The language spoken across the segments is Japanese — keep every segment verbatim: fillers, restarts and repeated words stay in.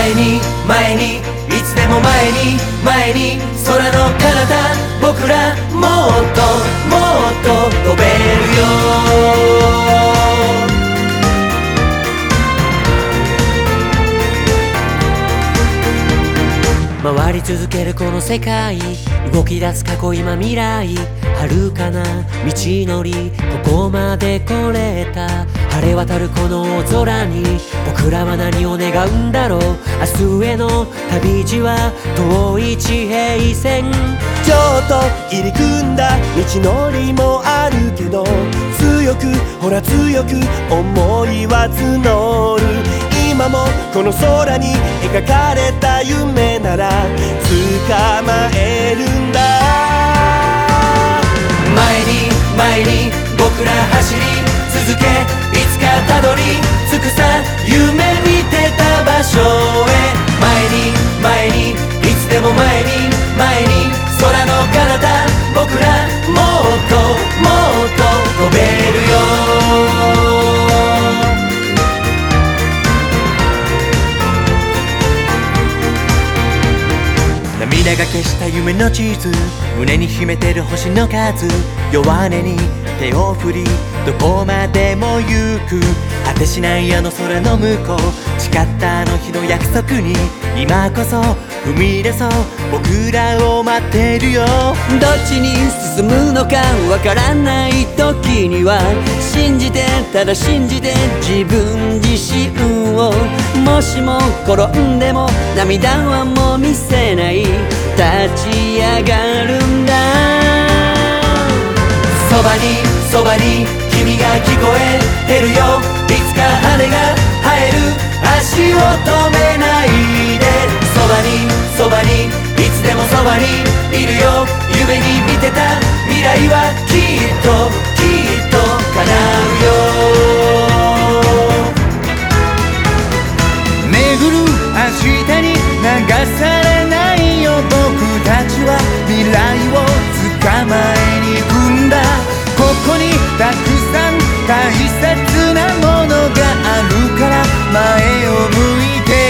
前に前にいつでも前に前に空の彼方僕らもっともっと飛べるよ。回り続けるこの世界、動き出す過去今未来、遥かな道のりここまで来れた。晴れ渡るこの大空に僕らは何を願うんだろう。明日への旅路は遠い地平線。 ちょっと入り組んだ道のりもあるけど、強くほら強く思いは募る。今もこの空に描かれた夢なら捕まえるんだ。 前に前に僕ら走り続け、いつかたどり着くさ夢見てた場所へ。前に前にいつでも前に前に空の彼方僕らもっともっと飛べるよ。涙が消した夢の地図、胸に秘めてる星の数、弱音に手を振りどこまでも行く。果てしないあの空の向こう、誓ったあの日の約束に今こそ踏み出そう。僕らを待ってるよ。どっちに進むのかわからない時には信じてただ信じて自分自身を。もしも転んでも涙はもう見せない、立ち上がるんだ。そばにそばに君が聞こえてるよ。いつか羽が生える足を止めないで。そばにそばにいつでもそばにいるよ。夢に見てた未来はきっときっと叶うよ。巡る明日に流されないよ。僕たちは未来を捕まえに行くんだ。ここにたくさん大切なものがあるから前を向いて。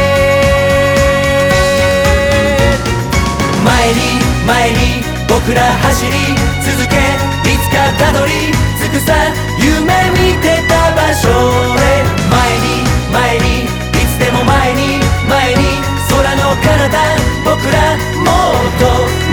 前に前に僕ら走り続け、いつかたどり着くさ夢見てた場所へ。前に前にいつでも前に前に空の彼方僕らもっと